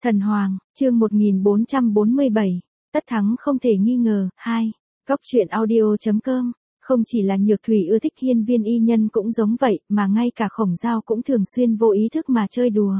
Thần Hoàng, chương 1447, tất thắng không thể nghi ngờ, 2. Góc truyện audio.com, không chỉ là Nhược Thủy ưa thích Hiên Viên y nhân cũng giống vậy, mà ngay cả Khổng Giao cũng thường xuyên vô ý thức mà chơi đùa.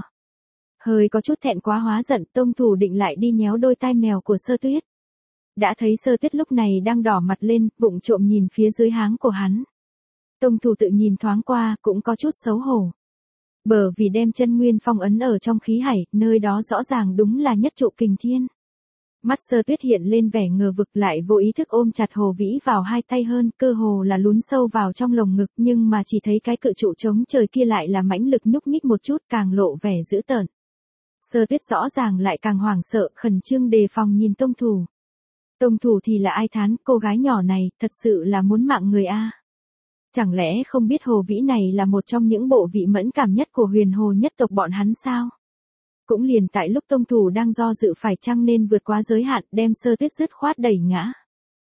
Hơi có chút thẹn quá hóa giận, tông thủ định lại đi nhéo đôi tai mèo của Sơ Tuyết. Đã thấy Sơ Tuyết lúc này đang đỏ mặt lên, vụng trộm nhìn phía dưới háng của hắn. Tông thủ tự nhìn thoáng qua, cũng có chút xấu hổ. Bởi vì đem chân nguyên phong ấn ở trong khí hải, nơi đó rõ ràng đúng là nhất trụ kình thiên. Mắt Sơ Tuyết hiện lên vẻ ngờ vực, lại vô ý thức ôm chặt Hồ Vĩ vào hai tay hơn, cơ hồ là lún sâu vào trong lồng ngực, nhưng mà chỉ thấy cái cự trụ chống trời kia lại là mãnh lực nhúc nhích một chút, càng lộ vẻ dữ tợn. Sơ Tuyết rõ ràng lại càng hoảng sợ, khẩn trương đề phòng nhìn tông thủ. Tông thủ thì là ai thán, cô gái nhỏ này, thật sự là muốn mạng người a. Chẳng lẽ không biết Hồ Vĩ này là một trong những bộ vị mẫn cảm nhất của Huyền Hồ nhất tộc bọn hắn sao? Cũng liền tại lúc tông thủ đang do dự phải chăng nên vượt quá giới hạn, đem Sơ Tuyết dứt khoát đẩy ngã.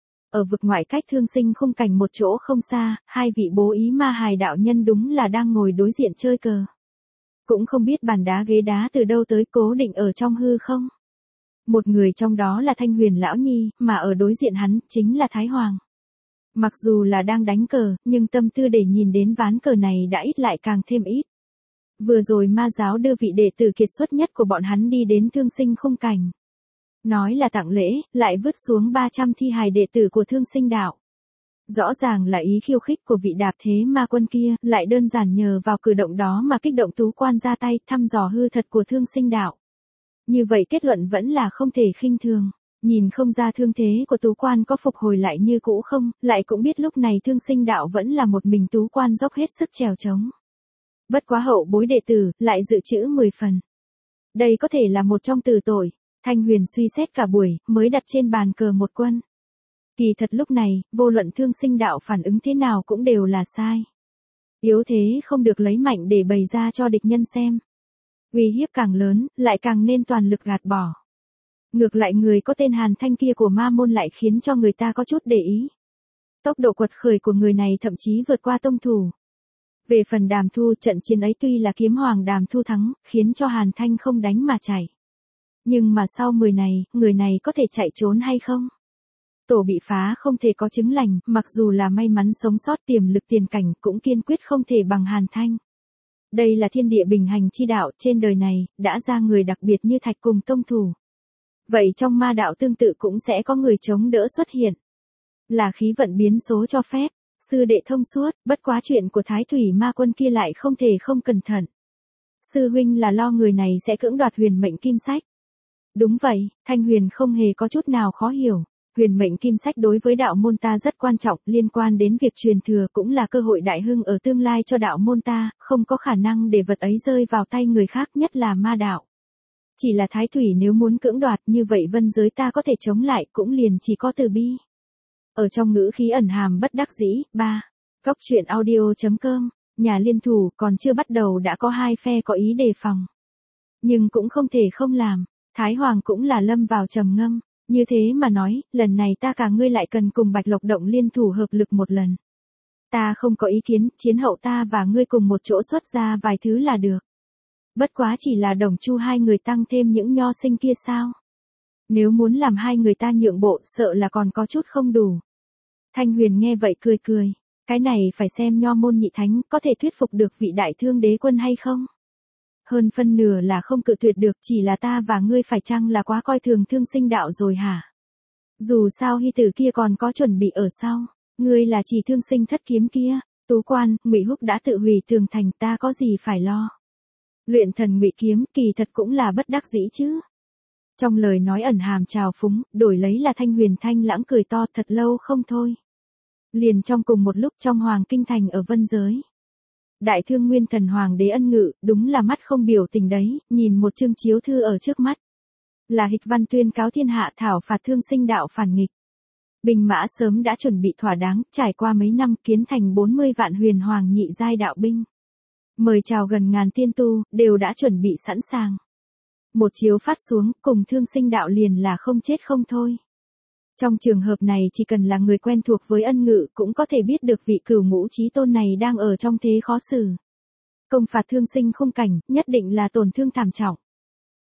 Ở vực ngoại cách Thương Sinh khung cảnh một chỗ không xa, hai vị bố ý ma hài đạo nhân đúng là đang ngồi đối diện chơi cờ. Cũng không biết bàn đá ghế đá từ đâu tới cố định ở trong hư không. Một người trong đó là Thanh Huyền lão nhi, mà ở đối diện hắn chính là Thái Hoàng. Mặc dù là đang đánh cờ, nhưng tâm tư để nhìn đến ván cờ này đã ít lại càng thêm ít. Vừa rồi ma giáo đưa vị đệ tử kiệt xuất nhất của bọn hắn đi đến Thương Sinh khung cảnh. Nói là tặng lễ, lại vứt xuống 300 thi hài đệ tử của Thương Sinh đạo. Rõ ràng là ý khiêu khích của vị đạp thế ma quân kia, lại đơn giản nhờ vào cử động đó mà kích động Tú Quan ra tay thăm dò hư thật của Thương Sinh đạo. Như vậy kết luận vẫn là không thể khinh thường. Nhìn không ra thương thế của Tú Quan có phục hồi lại như cũ không, lại cũng biết lúc này Thương Sinh đạo vẫn là một mình Tú Quan dốc hết sức trèo trống. Bất quá hậu bối đệ tử, lại dự trữ 10 phần. Đây có thể là một trong từ tội. Thanh Huyền suy xét cả buổi, mới đặt trên bàn cờ một quân. Kỳ thật lúc này, vô luận Thương Sinh đạo phản ứng thế nào cũng đều là sai. Yếu thế không được lấy mạnh để bày ra cho địch nhân xem. Uy hiếp càng lớn, lại càng nên toàn lực gạt bỏ. Ngược lại người có tên Hàn Thanh kia của ma môn lại khiến cho người ta có chút để ý. Tốc độ quật khởi của người này thậm chí vượt qua tông thủ. Về phần Đàm Thu, trận chiến ấy tuy là kiếm hoàng Đàm Thu thắng, khiến cho Hàn Thanh không đánh mà chạy. Nhưng mà sau 10 này, người này có thể chạy trốn hay không? Tổ bị phá không thể có chứng lành, mặc dù là may mắn sống sót tiềm lực tiền cảnh cũng kiên quyết không thể bằng Hàn Thanh. Đây là thiên địa bình hành chi đạo, trên đời này, đã ra người đặc biệt như Thạch cùng tông thủ. Vậy trong ma đạo tương tự cũng sẽ có người chống đỡ xuất hiện. Là khí vận biến số cho phép, sư đệ thông suốt, bất quá chuyện của Thái Thủy ma quân kia lại không thể không cẩn thận. Sư huynh là lo người này sẽ cưỡng đoạt huyền mệnh kim sách. Đúng vậy, Thanh Huyền không hề có chút nào khó hiểu. Huyền mệnh kim sách đối với đạo môn ta rất quan trọng, liên quan đến việc truyền thừa cũng là cơ hội đại hưng ở tương lai cho đạo môn ta, không có khả năng để vật ấy rơi vào tay người khác, nhất là ma đạo. Chỉ là Thái Thủy nếu muốn cưỡng đoạt như vậy vân giới ta có thể chống lại cũng liền chỉ có từ bi. Ở trong ngữ khí ẩn hàm bất đắc dĩ, 3. Góc truyện audio.com, nhà liên thủ còn chưa bắt đầu đã có hai phe có ý đề phòng. Nhưng cũng không thể không làm, Thái Hoàng cũng là lâm vào trầm ngâm, như thế mà nói, lần này ta cả ngươi lại cần cùng Bạch Lộc Động liên thủ hợp lực một lần. Ta không có ý kiến, chiến hậu ta và ngươi cùng một chỗ xuất ra vài thứ là được. Bất quá chỉ là Đồng Chu hai người tăng thêm những nho sinh kia sao? Nếu muốn làm hai người ta nhượng bộ sợ là còn có chút không đủ. Thanh Huyền nghe vậy cười cười. Cái này phải xem nho môn nhị thánh có thể thuyết phục được vị đại thương đế quân hay không? Hơn phân nửa là không cự tuyệt được, chỉ là ta và ngươi phải chăng là quá coi thường Thương Sinh đạo rồi hả? Dù sao hy tử kia còn có chuẩn bị ở sau. Ngươi là chỉ Thương Sinh thất kiếm kia. Tú Quan, Ngụy Húc đã tự hủy tường thành, ta có gì phải lo? Luyện thần ngụy kiếm kỳ thật cũng là bất đắc dĩ chứ. Trong lời nói ẩn hàm trào phúng, đổi lấy là Thanh Huyền thanh lãng cười to thật lâu không thôi. Liền trong cùng một lúc trong Hoàng Kinh Thành ở vân giới. Đại Thương Nguyên Thần Hoàng đế ân ngự, đúng là mắt không biểu tình đấy, nhìn một chương chiếu thư ở trước mắt. Là hịch văn tuyên cáo thiên hạ thảo phạt Thương Sinh đạo phản nghịch. Binh mã sớm đã chuẩn bị thỏa đáng, trải qua mấy năm kiến thành 40 vạn huyền hoàng nhị giai đạo binh. Mời chào gần ngàn tiên tu, đều đã chuẩn bị sẵn sàng. Một chiếu phát xuống, cùng Thương Sinh đạo liền là không chết không thôi. Trong trường hợp này chỉ cần là người quen thuộc với ân ngự cũng có thể biết được vị cửu ngũ chí tôn này đang ở trong thế khó xử. Công phạt Thương Sinh khung cảnh, nhất định là tổn thương thảm trọng.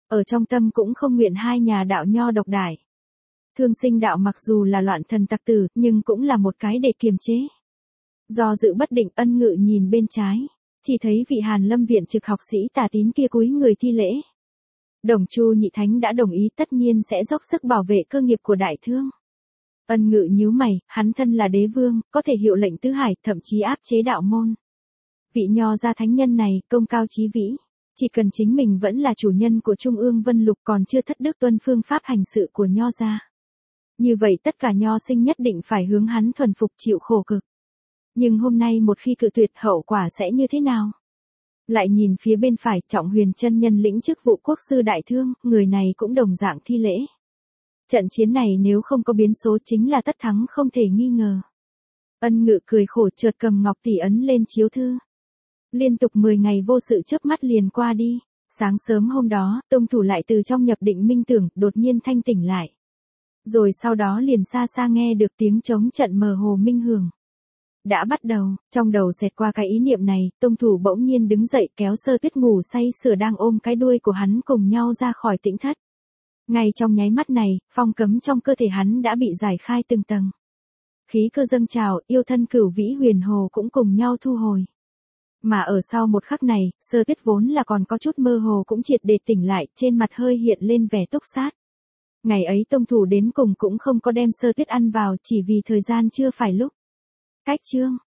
Ở trong tâm cũng không nguyện hai nhà đạo nho độc đại. Thương Sinh đạo mặc dù là loạn thần tặc tử, nhưng cũng là một cái để kiềm chế. Do dự bất định, Ân Ngự nhìn bên trái, chỉ thấy vị Hàn Lâm viện trực học sĩ tà tín kia cúi người thi lễ. Đồng Chu nhị thánh đã đồng ý, tất nhiên sẽ dốc sức bảo vệ cơ nghiệp của đại thương. Ân Ngự nhíu mày, hắn thân là đế vương, có thể hiệu lệnh tứ hải, thậm chí áp chế đạo môn. Vị nho gia thánh nhân này, công cao chí vĩ, chỉ cần chính mình vẫn là chủ nhân của Trung ương Vân Lục, còn chưa thất đức tuân phương pháp hành sự của nho gia. Như vậy tất cả nho sinh nhất định phải hướng hắn thuần phục, chịu khổ cực. Nhưng hôm nay một khi cự tuyệt, hậu quả sẽ như thế nào? Lại nhìn phía bên phải, Trọng Huyền chân nhân lĩnh chức vụ quốc sư đại thương, người này cũng đồng dạng thi lễ. Trận chiến này nếu không có biến số chính là tất thắng không thể nghi ngờ. Ân Ngự cười khổ, chợt cầm ngọc tỷ ấn lên chiếu thư. Liên tục 10 ngày vô sự chớp mắt liền qua đi. Sáng sớm hôm đó, tông thủ lại từ trong nhập định minh tưởng, đột nhiên thanh tỉnh lại. Rồi sau đó liền xa xa nghe được tiếng trống trận mờ hồ minh hưởng. Đã bắt đầu, trong đầu xẹt qua cái ý niệm này, tông thủ bỗng nhiên đứng dậy, kéo Sơ Tuyết ngủ say sưa đang ôm cái đuôi của hắn cùng nhau ra khỏi tĩnh thất. Ngay trong nháy mắt này, phong cấm trong cơ thể hắn đã bị giải khai từng tầng. Khí cơ dâng trào, yêu thân cửu vĩ huyền hồ cũng cùng nhau thu hồi. Mà ở sau một khắc này, Sơ Tuyết vốn là còn có chút mơ hồ cũng triệt để tỉnh lại, trên mặt hơi hiện lên vẻ túc sát. Ngày ấy tông thủ đến cùng cũng không có đem Sơ Tuyết ăn vào, chỉ vì thời gian chưa phải lúc. Cách chương